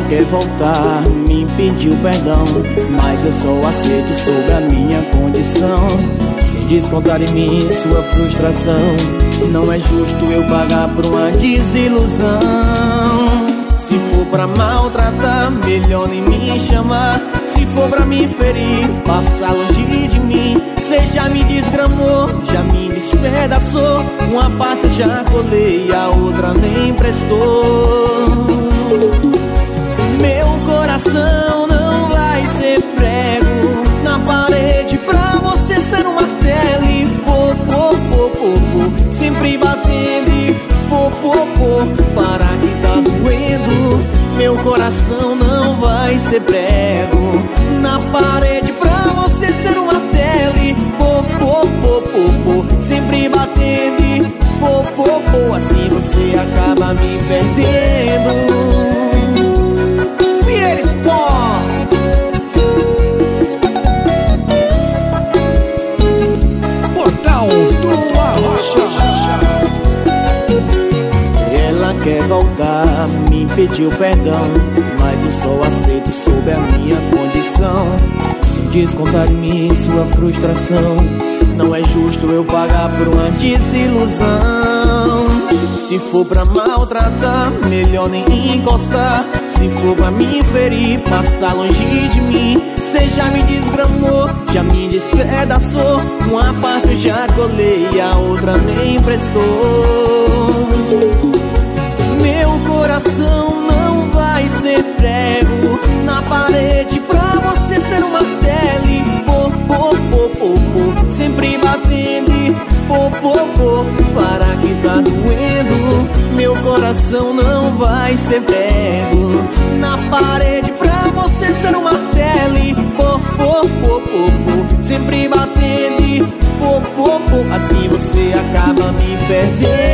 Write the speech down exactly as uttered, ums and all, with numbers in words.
quer voltar, me pediu perdão, mas eu só aceito sob a minha condição. Se descontar em mim sua frustração, não é justo eu pagar por uma desilusão. Se for pra maltratar, melhor nem me chamar. Se for pra me ferir, passa longe de mim. Cê já me desgramou, já me despedaçou. Uma parte já colei, a outra nem prestou. Meu coração não vai ser prego na parede pra você ser um martelo e pô, pô, pô, pô, pô, sempre batendo e pô, pô, pô, para que tá doendo. Meu coração não vai ser prego na parede pra você ser um martelo e pô, pô, pô, pô, pô, sempre batendo e pô, pô, pô, assim você acaba me perdendo. Portal do Arrocha. Ela quer voltar, me pediu perdão, mas eu só aceito sob a minha condição. Se descontar em mim sua frustração, não é justo eu pagar por uma desilusão. Se for pra maltratar, melhor nem encostar. Se for pra me ferir, passa longe de mim. Cê já me desgramou, já me despedaçou. Uma parte eu já colei, a outra nem prestou. Meu coração não vai ser prego na parede pra você ser um martelo e pô, pô, pô, pô, pô, sempre batendo e pô, pô, pô, para que tá doendo. Meu coração não vai ser prego na parede pra você ser um martelo e pô, pô, pô, pô, pô, sempre batendo e pô, pô, pô, assim você acaba me perdendo.